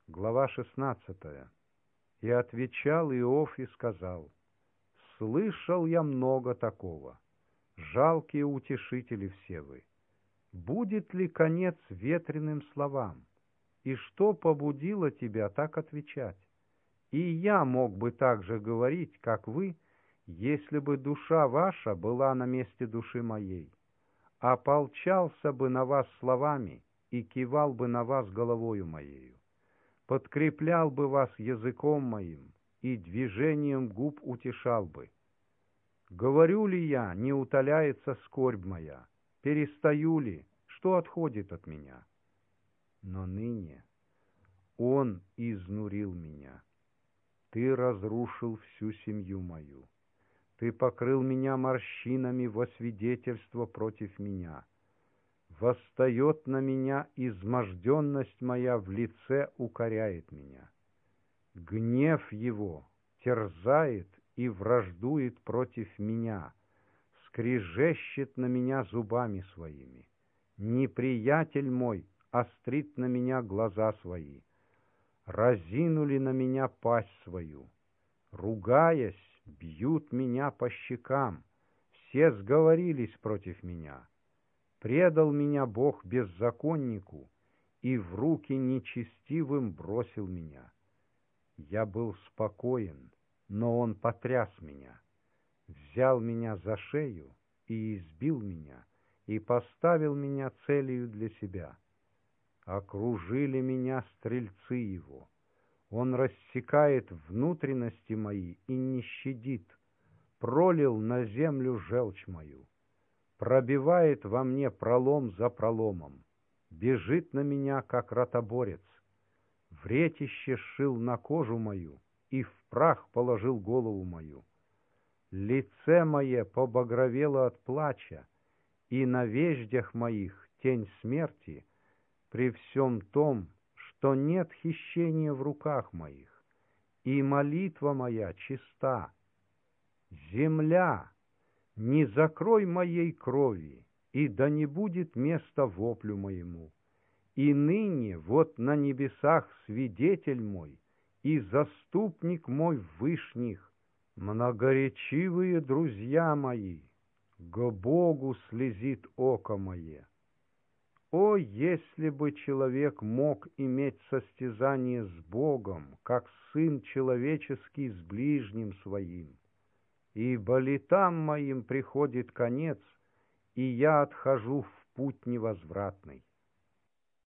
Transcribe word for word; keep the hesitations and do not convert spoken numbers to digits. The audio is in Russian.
Глава шестнадцатая. И отвечал Иов и сказал: «Слышал я много такого. Жалкие утешители все вы. Будет ли конец ветреным словам? И что побудило тебя так отвечать? И я мог бы так же говорить, как вы, если бы душа ваша была на месте души моей. Ополчался бы на вас словами и кивал бы на вас головою моею. Подкреплял бы вас языком моим и движением губ утешал бы. Говорю ли я, не утоляется скорбь моя? Перестаю ли, что отходит от меня? Но ныне он изнурил меня. Ты разрушил всю семью мою. Ты покрыл меня морщинами во свидетельство против меня. Восстает на меня изможденность моя, в лице укоряет меня. Гнев его терзает и враждует против меня, скрежещет на меня зубами своими. Неприятель мой острит на меня глаза свои. Разинули на меня пасть свою. Ругаясь, бьют меня по щекам. Все сговорились против меня. Предал меня Бог беззаконнику и в руки нечестивым бросил меня. Я был спокоен, но он потряс меня, взял меня за шею и избил меня, и поставил меня целью для себя. Окружили меня стрельцы его. Он рассекает внутренности мои и не щадит, пролил на землю желчь мою, пробивает во мне пролом за проломом, бежит на меня, как ротоборец. Вретище сшил на кожу мою и в прах положил голову мою. Лице мое побагровело от плача, и на веждях моих тень смерти, при всем том, что нет хищения в руках моих, и молитва моя чиста. Земля, не закрой моей крови, и да не будет места воплю моему. И ныне вот на небесах свидетель мой и заступник мой в вышних, многоречивые друзья мои, к Богу слезит око мое. О, если бы человек мог иметь состязание с Богом, как сын человеческий с ближним своим! Ибо летам моим приходит конец, и я отхожу в путь невозвратный.